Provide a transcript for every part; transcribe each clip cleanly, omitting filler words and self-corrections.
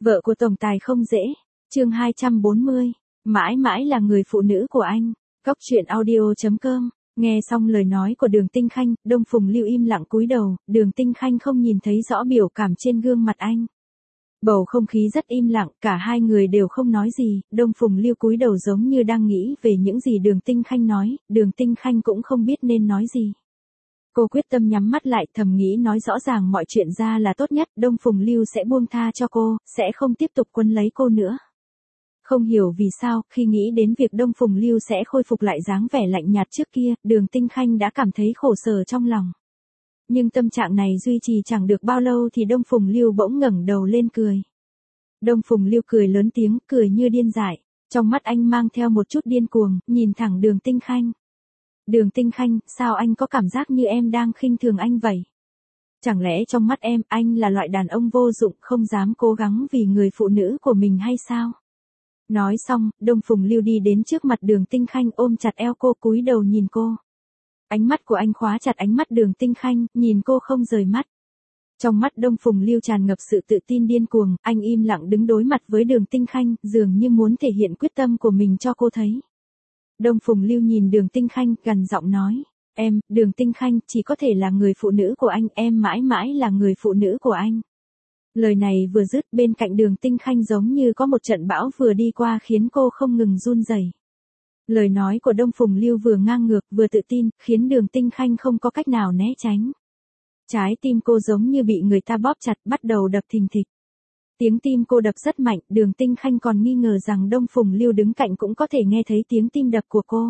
Vợ của tổng tài không dễ. Chương 240. Mãi mãi là người phụ nữ của anh. Cóc truyện audio.com. Nghe xong lời nói của Đường Tinh Khanh, Đông Phùng Lưu im lặng cúi đầu, Đường Tinh Khanh không nhìn thấy rõ biểu cảm trên gương mặt anh. Bầu không khí rất im lặng, cả hai người đều không nói gì, Đông Phùng Lưu cúi đầu giống như đang nghĩ về những gì Đường Tinh Khanh nói, Đường Tinh Khanh cũng không biết nên nói gì. Cô quyết tâm nhắm mắt lại, thầm nghĩ nói rõ ràng mọi chuyện ra là tốt nhất, Đông Phùng Lưu sẽ buông tha cho cô, sẽ không tiếp tục quấn lấy cô nữa. Không hiểu vì sao, khi nghĩ đến việc Đông Phùng Lưu sẽ khôi phục lại dáng vẻ lạnh nhạt trước kia, Đường Tinh Khanh đã cảm thấy khổ sở trong lòng. Nhưng tâm trạng này duy trì chẳng được bao lâu thì Đông Phùng Lưu bỗng ngẩng đầu lên cười. Đông Phùng Lưu cười lớn tiếng, cười như điên dại. Trong mắt anh mang theo một chút điên cuồng, nhìn thẳng Đường Tinh Khanh. Đường Tinh Khanh, sao anh có cảm giác như em đang khinh thường anh vậy? Chẳng lẽ trong mắt em, anh là loại đàn ông vô dụng, không dám cố gắng vì người phụ nữ của mình hay sao? Nói xong, Đông Phùng Lưu đi đến trước mặt Đường Tinh Khanh ôm chặt eo cô cúi đầu nhìn cô. Ánh mắt của anh khóa chặt ánh mắt Đường Tinh Khanh, nhìn cô không rời mắt. Trong mắt Đông Phùng Lưu tràn ngập sự tự tin điên cuồng, anh im lặng đứng đối mặt với Đường Tinh Khanh, dường như muốn thể hiện quyết tâm của mình cho cô thấy. Đông Phùng Lưu nhìn Đường Tinh Khanh, gằn giọng nói, em, Đường Tinh Khanh, chỉ có thể là người phụ nữ của anh, em mãi mãi là người phụ nữ của anh. Lời này vừa dứt, bên cạnh Đường Tinh Khanh giống như có một trận bão vừa đi qua khiến cô không ngừng run rẩy. Lời nói của Đông Phùng Lưu vừa ngang ngược vừa tự tin, khiến Đường Tinh Khanh không có cách nào né tránh. Trái tim cô giống như bị người ta bóp chặt, bắt đầu đập thình thịch. Tiếng tim cô đập rất mạnh, Đường Tinh Khanh còn nghi ngờ rằng Đông Phùng Lưu đứng cạnh cũng có thể nghe thấy tiếng tim đập của cô.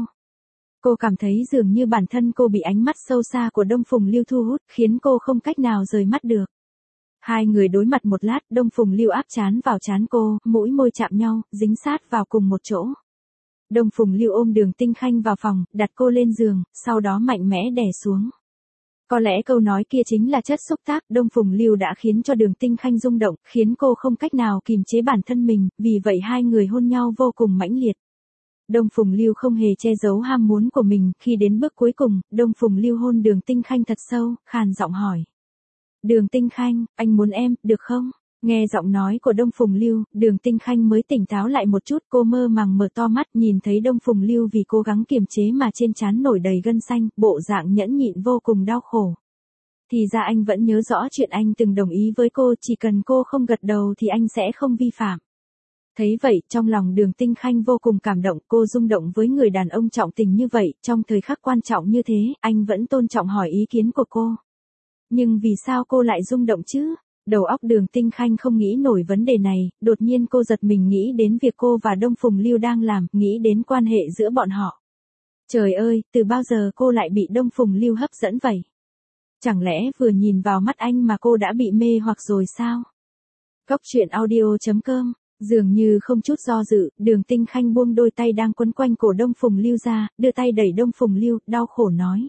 Cô cảm thấy dường như bản thân cô bị ánh mắt sâu xa của Đông Phùng Lưu thu hút, khiến cô không cách nào rời mắt được. Hai người đối mặt một lát, Đông Phùng Lưu áp trán vào trán cô, mũi môi chạm nhau, dính sát vào cùng một chỗ. Đông Phùng Lưu ôm Đường Tinh Khanh vào phòng, đặt cô lên giường, sau đó mạnh mẽ đè xuống. Có lẽ câu nói kia chính là chất xúc tác, Đông Phùng Lưu đã khiến cho Đường Tinh Khanh rung động, khiến cô không cách nào kìm chế bản thân mình, vì vậy hai người hôn nhau vô cùng mãnh liệt. Đông Phùng Lưu không hề che giấu ham muốn của mình, khi đến bước cuối cùng, Đông Phùng Lưu hôn Đường Tinh Khanh thật sâu, khàn giọng hỏi. Đường Tinh Khanh, anh muốn em, được không? Nghe giọng nói của Đông Phùng Lưu, Đường Tinh Khanh mới tỉnh táo lại một chút, cô mơ màng mở to mắt nhìn thấy Đông Phùng Lưu vì cố gắng kiềm chế mà trên trán nổi đầy gân xanh, bộ dạng nhẫn nhịn vô cùng đau khổ. Thì ra anh vẫn nhớ rõ chuyện anh từng đồng ý với cô, chỉ cần cô không gật đầu thì anh sẽ không vi phạm. Thấy vậy, trong lòng Đường Tinh Khanh vô cùng cảm động, cô rung động với người đàn ông trọng tình như vậy, trong thời khắc quan trọng như thế, anh vẫn tôn trọng hỏi ý kiến của cô. Nhưng vì sao cô lại rung động chứ? Đầu óc Đường Tinh Khanh không nghĩ nổi vấn đề này, đột nhiên cô giật mình nghĩ đến việc cô và Đông Phùng Lưu đang làm, nghĩ đến quan hệ giữa bọn họ. Trời ơi, từ bao giờ cô lại bị Đông Phùng Lưu hấp dẫn vậy? Chẳng lẽ vừa nhìn vào mắt anh mà cô đã bị mê hoặc rồi sao? Cóc truyện audio.com. Dường như không chút do dự, Đường Tinh Khanh buông đôi tay đang quấn quanh cổ Đông Phùng Lưu ra, đưa tay đẩy Đông Phùng Lưu, đau khổ nói.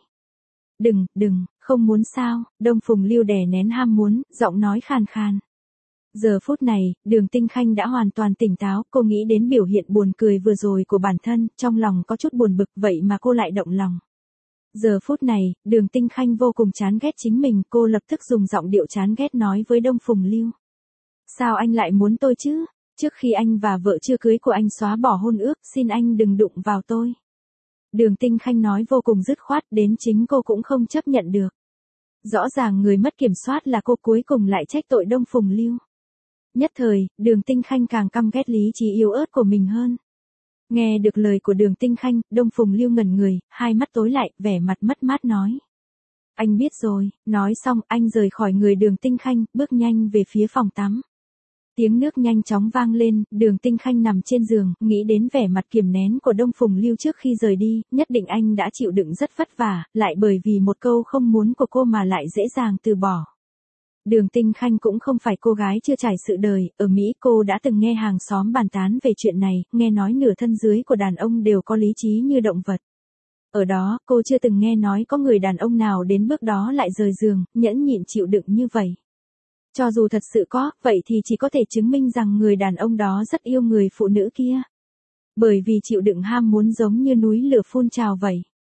Đừng, không muốn sao, Đông Phùng Lưu đè nén ham muốn, giọng nói khàn khàn. Giờ phút này, Đường Tinh Khanh đã hoàn toàn tỉnh táo, cô nghĩ đến biểu hiện buồn cười vừa rồi của bản thân, trong lòng có chút buồn bực vậy mà cô lại động lòng. Giờ phút này, Đường Tinh Khanh vô cùng chán ghét chính mình, cô lập tức dùng giọng điệu chán ghét nói với Đông Phùng Lưu. Sao anh lại muốn tôi chứ? Trước khi anh và vợ chưa cưới của anh xóa bỏ hôn ước, xin anh đừng đụng vào tôi. Đường Tinh Khanh nói vô cùng dứt khoát, đến chính cô cũng không chấp nhận được. Rõ ràng người mất kiểm soát là cô, cuối cùng lại trách tội Đông Phùng Lưu. Nhất thời, Đường Tinh Khanh càng căm ghét lý trí yếu ớt của mình hơn. Nghe được lời của Đường Tinh Khanh, Đông Phùng Lưu ngẩn người, hai mắt tối lại, vẻ mặt mất mát nói. Anh biết rồi, nói xong, anh rời khỏi người Đường Tinh Khanh, bước nhanh về phía phòng tắm. Tiếng nước nhanh chóng vang lên, Đường Tinh Khanh nằm trên giường, nghĩ đến vẻ mặt kiềm nén của Đông Phùng Lưu trước khi rời đi, nhất định anh đã chịu đựng rất vất vả, lại bởi vì một câu không muốn của cô mà lại dễ dàng từ bỏ. Đường Tinh Khanh cũng không phải cô gái chưa trải sự đời, ở Mỹ cô đã từng nghe hàng xóm bàn tán về chuyện này, nghe nói nửa thân dưới của đàn ông đều có lý trí như động vật. Ở đó, cô chưa từng nghe nói có người đàn ông nào đến bước đó lại rời giường, nhẫn nhịn chịu đựng như vậy. Cho dù thật sự có, vậy thì chỉ có thể chứng minh rằng người đàn ông đó rất yêu người phụ nữ kia. Bởi vì chịu đựng ham muốn giống như núi lửa phun trào vậy.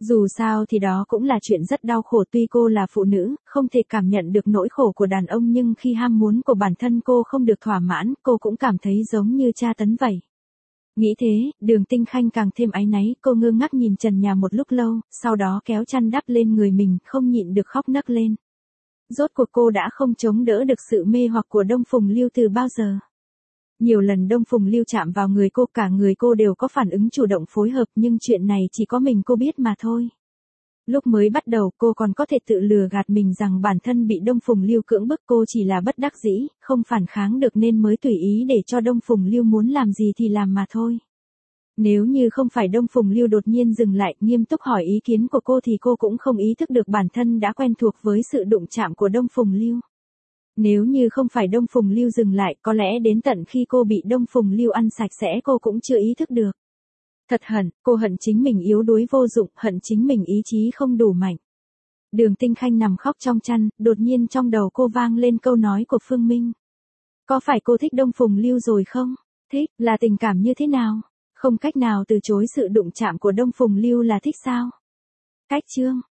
Dù sao thì đó cũng là chuyện rất đau khổ, tuy cô là phụ nữ, không thể cảm nhận được nỗi khổ của đàn ông, nhưng khi ham muốn của bản thân cô không được thỏa mãn, cô cũng cảm thấy giống như tra tấn vậy. Nghĩ thế, Đường Tinh Khanh càng thêm áy náy, cô ngơ ngác nhìn trần nhà một lúc lâu, sau đó kéo chăn đắp lên người mình, không nhịn được khóc nấc lên. Rốt cuộc cô đã không chống đỡ được sự mê hoặc của Đông Phùng Lưu từ bao giờ. Nhiều lần Đông Phùng Lưu chạm vào người cô, cả người cô đều có phản ứng chủ động phối hợp, nhưng chuyện này chỉ có mình cô biết mà thôi. Lúc mới bắt đầu cô còn có thể tự lừa gạt mình rằng bản thân bị Đông Phùng Lưu cưỡng bức, cô chỉ là bất đắc dĩ, không phản kháng được nên mới tùy ý để cho Đông Phùng Lưu muốn làm gì thì làm mà thôi. Nếu như không phải Đông Phùng Lưu đột nhiên dừng lại, nghiêm túc hỏi ý kiến của cô thì cô cũng không ý thức được bản thân đã quen thuộc với sự đụng chạm của Đông Phùng Lưu. Nếu như không phải Đông Phùng Lưu dừng lại, có lẽ đến tận khi cô bị Đông Phùng Lưu ăn sạch sẽ cô cũng chưa ý thức được. Thật hận, cô hận chính mình yếu đuối vô dụng, hận chính mình ý chí không đủ mạnh. Đường Tinh Khanh nằm khóc trong chăn, đột nhiên trong đầu cô vang lên câu nói của Phương Minh. Có phải cô thích Đông Phùng Lưu rồi không? Thích, là tình cảm như thế nào? Không cách nào từ chối sự đụng chạm của Đông Phùng Lưu là thích sao? Cách chương